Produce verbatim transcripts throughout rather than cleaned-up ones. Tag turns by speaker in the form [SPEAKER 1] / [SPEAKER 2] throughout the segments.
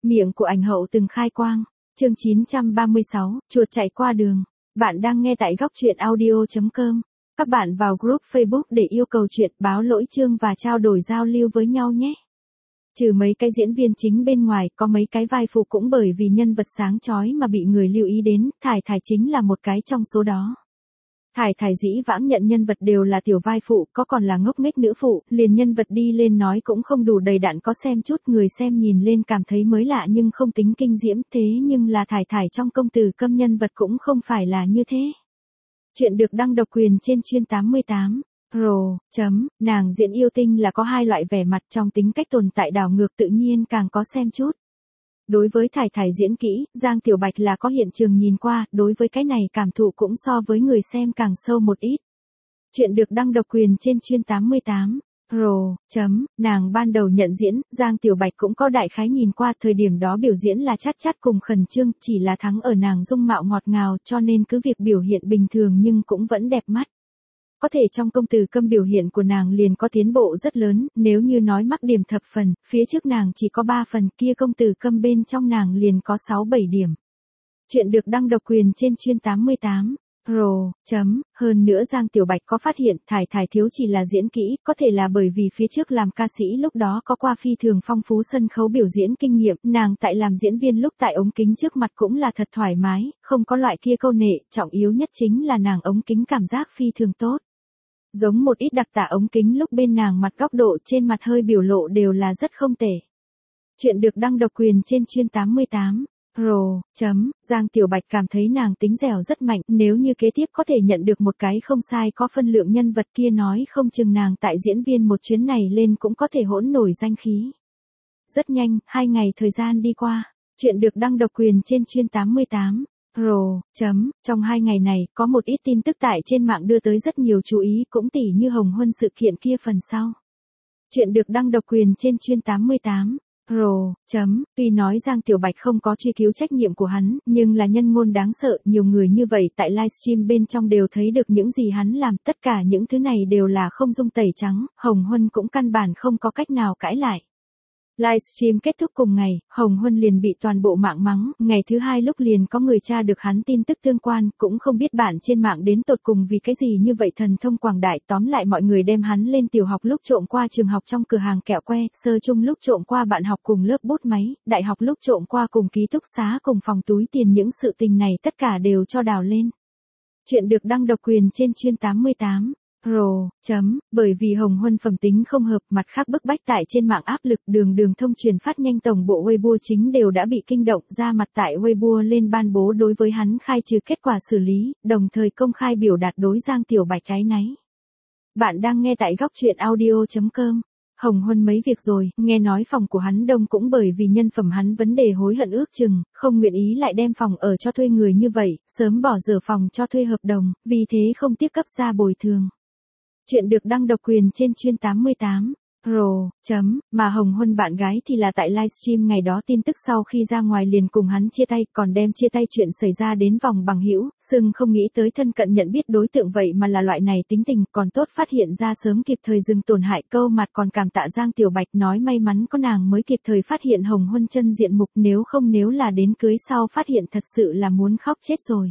[SPEAKER 1] Miệng của ảnh hậu từng khai quang. Chương chín trăm ba mươi sáu, chuột chạy qua đường. Bạn đang nghe tại góc truyện audio chấm com. Các bạn vào group Facebook để yêu cầu chuyện, báo lỗi chương và trao đổi giao lưu với nhau nhé. Trừ mấy cái diễn viên chính bên ngoài, có mấy cái vai phụ cũng bởi vì nhân vật sáng chói mà bị người lưu ý đến, Thải Thải chính là một cái trong số đó. Thải Thải dĩ vãng nhận nhân vật đều là tiểu vai phụ, có còn là ngốc nghếch nữ phụ, liền nhân vật đi lên nói cũng không đủ đầy đặn, có xem chút người xem nhìn lên cảm thấy mới lạ nhưng không tính kinh diễm, thế nhưng là Thải Thải trong Công Tử Câm nhân vật cũng không phải là như thế. Chuyện được đăng độc quyền trên chuyên tám mươi tám. Rồ, chấm, nàng diễn yêu tinh là có hai loại vẻ mặt trong tính cách tồn tại đảo ngược tự nhiên càng có xem chút. Đối với Thải Thải diễn kỹ, Giang Tiểu Bạch là có hiện trường nhìn qua, đối với cái này cảm thụ cũng so với người xem càng sâu một ít. Chuyện được đăng độc quyền trên chuyên tám mươi tám. Rồ, chấm, nàng ban đầu nhận diễn, Giang Tiểu Bạch cũng có đại khái nhìn qua, thời điểm đó biểu diễn là chát chát cùng khẩn trương, chỉ là thắng ở nàng dung mạo ngọt ngào cho nên cứ việc biểu hiện bình thường nhưng cũng vẫn đẹp mắt. Có thể trong Công Tử Câm biểu hiện của nàng liền có tiến bộ rất lớn, nếu như nói mắc điểm thập phần, phía trước nàng chỉ có ba phần, kia Công Tử Câm bên trong nàng liền có sáu bảy điểm. Chuyện được đăng độc quyền trên chuyên tám mươi tám. Rồ, chấm, hơn nữa Giang Tiểu Bạch có phát hiện Thải Thải thiếu chỉ là diễn kỹ, có thể là bởi vì phía trước làm ca sĩ lúc đó có qua phi thường phong phú sân khấu biểu diễn kinh nghiệm, nàng tại làm diễn viên lúc tại ống kính trước mặt cũng là thật thoải mái, không có loại kia câu nệ, trọng yếu nhất chính là nàng ống kính cảm giác phi thường tốt. Giống một ít đặc tả ống kính lúc bên nàng mặt góc độ trên mặt hơi biểu lộ đều là rất không tệ. Chuyện được đăng độc quyền trên chuyên tám mươi tám. Rồ, chấm, Giang Tiểu Bạch cảm thấy nàng tính dẻo rất mạnh, nếu như kế tiếp có thể nhận được một cái không sai có phân lượng nhân vật kia nói không chừng nàng tại diễn viên một chuyến này lên cũng có thể hỗn nổi danh khí. Rất nhanh, hai ngày thời gian đi qua, chuyện được đăng độc quyền trên chuyên tám mươi tám. Rồ, chấm, trong hai ngày này, có một ít tin tức tại trên mạng đưa tới rất nhiều chú ý cũng tỉ như Hồng Huân sự kiện kia phần sau. Chuyện được đăng độc quyền trên chuyên tám mươi tám. Rồ, chấm, tuy nói Giang Tiểu Bạch không có truy cứu trách nhiệm của hắn, nhưng là nhân ngôn đáng sợ, nhiều người như vậy tại livestream bên trong đều thấy được những gì hắn làm, tất cả những thứ này đều là không dung tẩy trắng, Hồng Huân cũng căn bản không có cách nào cãi lại. Livestream kết thúc cùng ngày, Hồng Huân liền bị toàn bộ mạng mắng, ngày thứ hai lúc liền có người tra được hắn tin tức tương quan, cũng không biết bản trên mạng đến tột cùng vì cái gì như vậy thần thông quảng đại, tóm lại mọi người đem hắn lên tiểu học lúc trộm qua trường học trong cửa hàng kẹo que, sơ trung lúc trộm qua bạn học cùng lớp bút máy, đại học lúc trộm qua cùng ký túc xá cùng phòng túi tiền, những sự tình này tất cả đều cho đào lên. Chuyện được đăng độc quyền trên chuyên tám mươi tám. Rồ, chấm, bởi vì Hồng Huân phẩm tính không hợp, mặt khác bức bách tại trên mạng áp lực, đường đường thông truyền phát nhanh tổng bộ Weibo chính đều đã bị kinh động, ra mặt tại Weibo lên ban bố đối với hắn khai trừ kết quả xử lý, đồng thời công khai biểu đạt đối Giang Tiểu Bạch trái náy. Bạn đang nghe tại góc truyện audio chấm com. Hồng Huân mấy việc rồi, nghe nói phòng của hắn đông cũng bởi vì nhân phẩm hắn vấn đề hối hận ước chừng, không nguyện ý lại đem phòng ở cho thuê người như vậy, sớm bỏ dở phòng cho thuê hợp đồng, vì thế không tiếp cấp ra bồi thường. Chuyện được đăng độc quyền trên chuyên tám mươi tám. Rồ, chấm, mà Hồng Huân bạn gái thì là tại livestream ngày đó tin tức sau khi ra ngoài liền cùng hắn chia tay, còn đem chia tay chuyện xảy ra đến vòng bằng hữu, sưng không nghĩ tới thân cận nhận biết đối tượng vậy mà là loại này tính tình, còn tốt phát hiện ra sớm kịp thời dừng tổn hại, câu mặt còn cảm tạ Giang Tiểu Bạch nói may mắn có nàng mới kịp thời phát hiện Hồng Huân chân diện mục, nếu không nếu là đến cưới sau phát hiện thật sự là muốn khóc chết rồi.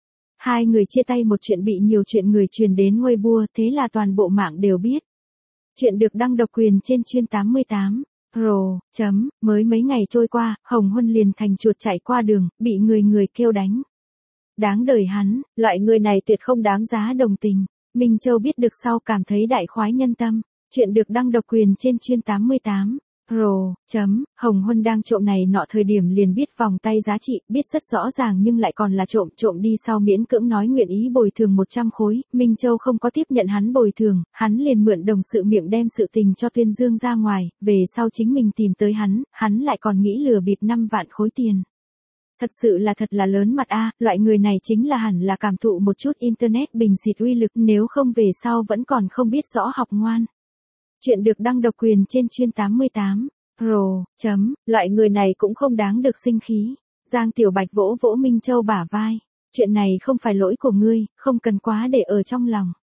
[SPEAKER 1] Hai người chia tay một chuyện bị nhiều chuyện người truyền đến Weibo, thế là toàn bộ mạng đều biết. Chuyện được đăng độc quyền trên chuyên tám mươi tám. Rồ, chấm, mới mấy ngày trôi qua, Hồng Huân liền thành chuột chạy qua đường, bị người người kêu đánh. Đáng đời hắn, loại người này tuyệt không đáng giá đồng tình. Minh Châu biết được sau cảm thấy đại khoái nhân tâm. Chuyện được đăng độc quyền trên chuyên tám mươi tám. Rồ, chấm, Hồng Huân đang trộm này nọ thời điểm liền biết vòng tay giá trị, biết rất rõ ràng nhưng lại còn là trộm, trộm đi sau miễn cưỡng nói nguyện ý bồi thường một trăm khối, Minh Châu không có tiếp nhận hắn bồi thường, hắn liền mượn đồng sự miệng đem sự tình cho Tuyên Dương ra ngoài, về sau chính mình tìm tới hắn, hắn lại còn nghĩ lừa bịp năm vạn khối tiền. Thật sự là thật là lớn mặt a, loại người này chính là hẳn là cảm thụ một chút internet bình xịt uy lực, nếu không về sau vẫn còn không biết rõ học ngoan. Chuyện được đăng độc quyền trên chuyên tám mươi tám. Rồ, chấm, loại người này cũng không đáng được sinh khí. Giang Tiểu Bạch vỗ vỗ Minh Châu bả vai. Chuyện này không phải lỗi của ngươi, không cần quá để ở trong lòng.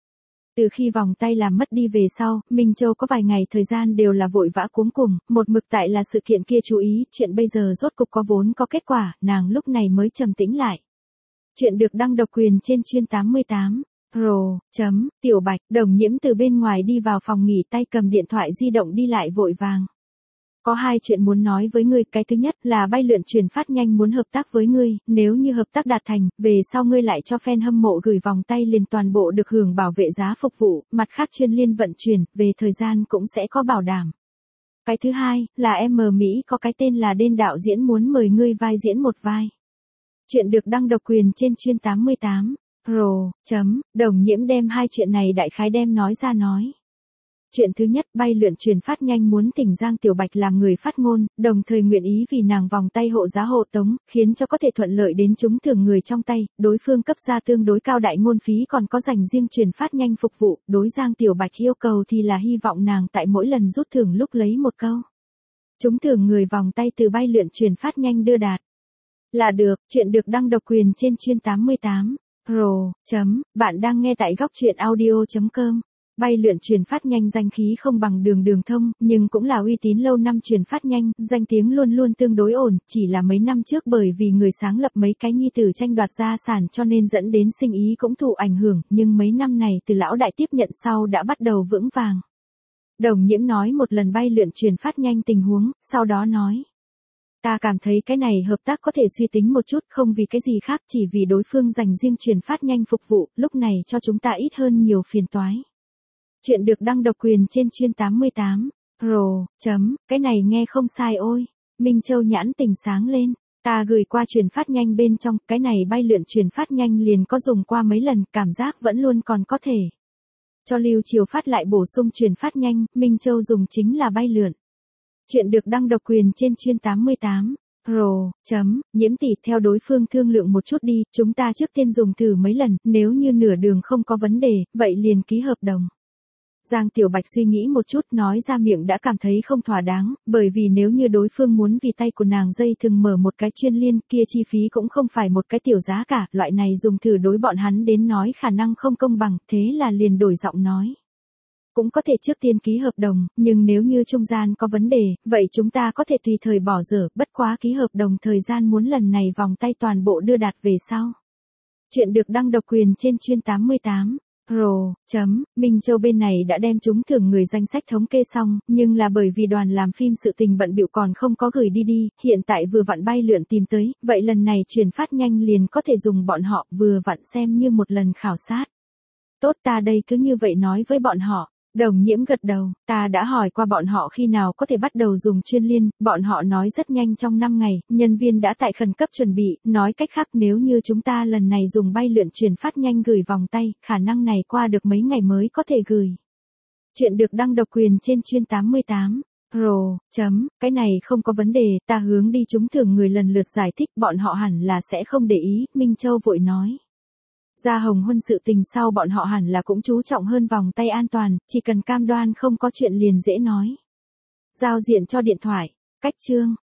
[SPEAKER 1] Từ khi vòng tay làm mất đi về sau, Minh Châu có vài ngày thời gian đều là vội vã cuống cuồng, một mực tại là sự kiện kia chú ý, chuyện bây giờ rốt cục có vốn có kết quả, nàng lúc này mới trầm tĩnh lại. Chuyện được đăng độc quyền trên chuyên tám mươi tám. Rồ, chấm, Tiểu Bạch, Đồng Nhiễm từ bên ngoài đi vào phòng nghỉ tay cầm điện thoại di động đi lại vội vàng. Có hai chuyện muốn nói với ngươi, cái thứ nhất là bay lượn truyền phát nhanh muốn hợp tác với ngươi, nếu như hợp tác đạt thành, về sau ngươi lại cho fan hâm mộ gửi vòng tay liền toàn bộ được hưởng bảo vệ giá phục vụ, mặt khác chuyên liên vận chuyển, về thời gian cũng sẽ có bảo đảm. Cái thứ hai, là em Mỹ có cái tên là Đên đạo diễn muốn mời ngươi vai diễn một vai. Chuyện được đăng độc quyền trên chuyên tám mươi tám. Rồ, chấm, Đồng Nhiễm đem hai chuyện này đại khái đem nói ra nói. Chuyện thứ nhất, bay lượn truyền phát nhanh muốn tỉnh Giang Tiểu Bạch làm người phát ngôn, đồng thời nguyện ý vì nàng vòng tay hộ giá hộ tống, khiến cho có thể thuận lợi đến trúng thưởng người trong tay, đối phương cấp ra tương đối cao đại ngôn phí còn có dành riêng truyền phát nhanh phục vụ, đối Giang Tiểu Bạch yêu cầu thì là hy vọng nàng tại mỗi lần rút thưởng lúc lấy một câu. Trúng thưởng người vòng tay từ bay lượn truyền phát nhanh đưa đạt. Là được, chuyện được đăng độc quyền trên chuyên tám mươi tám. Rồ, chấm, bạn đang nghe tại góc truyện audio chấm com. Bay lượn truyền phát nhanh danh khí không bằng đường đường thông, nhưng cũng là uy tín lâu năm truyền phát nhanh, danh tiếng luôn luôn tương đối ổn, chỉ là mấy năm trước bởi vì người sáng lập mấy cái nhi tử tranh đoạt gia sản cho nên dẫn đến sinh ý cũng thụ ảnh hưởng, nhưng mấy năm này từ lão đại tiếp nhận sau đã bắt đầu vững vàng. Đồng Nhiễm nói một lần bay lượn truyền phát nhanh tình huống, sau đó nói. Ta cảm thấy cái này hợp tác có thể suy tính một chút, không vì cái gì khác, chỉ vì đối phương dành riêng truyền phát nhanh phục vụ, lúc này cho chúng ta ít hơn nhiều phiền toái. Chuyện được đăng độc quyền trên chuyên tám mươi tám. Rồ, chấm, cái này nghe không sai ôi. Minh Châu nhãn tình sáng lên. Ta gửi qua truyền phát nhanh bên trong, cái này bay lượn truyền phát nhanh liền có dùng qua mấy lần, cảm giác vẫn luôn còn có thể. Cho Lưu Chiều phát lại bổ sung truyền phát nhanh, Minh Châu dùng chính là bay lượn. Chuyện được đăng độc quyền trên chuyên tám mươi tám. Rồ, chấm, Nhiễm tỷ theo đối phương thương lượng một chút đi, chúng ta trước tiên dùng thử mấy lần, nếu như nửa đường không có vấn đề, vậy liền ký hợp đồng. Giang Tiểu Bạch suy nghĩ một chút nói ra miệng đã cảm thấy không thỏa đáng, bởi vì nếu như đối phương muốn vì tay của nàng dây thừng mở một cái chuyên liên kia chi phí cũng không phải một cái tiểu giá cả, loại này dùng thử đối bọn hắn đến nói khả năng không công bằng, thế là liền đổi giọng nói. Cũng có thể trước tiên ký hợp đồng, nhưng nếu như trung gian có vấn đề, vậy chúng ta có thể tùy thời bỏ dở, bất quá ký hợp đồng thời gian muốn lần này vòng tay toàn bộ đưa đạt về sau. Chuyện được đăng độc quyền trên chuyên tám mươi tám. Rồ, chấm, Minh Châu bên này đã đem chúng thưởng người danh sách thống kê xong, nhưng là bởi vì đoàn làm phim sự tình bận bịu còn không có gửi đi đi, hiện tại vừa vặn bay lượn tìm tới, vậy lần này truyền phát nhanh liền có thể dùng bọn họ vừa vặn xem như một lần khảo sát. Tốt, ta đây cứ như vậy nói với bọn họ. Đồng Nhiễm gật đầu, ta đã hỏi qua bọn họ khi nào có thể bắt đầu dùng chuyên liên, bọn họ nói rất nhanh trong năm ngày, nhân viên đã tại khẩn cấp chuẩn bị, nói cách khác nếu như chúng ta lần này dùng bay lượn truyền phát nhanh gửi vòng tay, khả năng này qua được mấy ngày mới có thể gửi. Chuyện được đăng độc quyền trên chuyên tám mươi tám. Rồ, chấm, cái này không có vấn đề, ta hướng đi chúng thưởng người lần lượt giải thích bọn họ hẳn là sẽ không để ý, Minh Châu vội nói. Ra Hồng Huân sự tình sau bọn họ hẳn là cũng chú trọng hơn vòng tay an toàn, chỉ cần cam đoan không có chuyện liền dễ nói. Giao diện cho điện thoại, cách chương.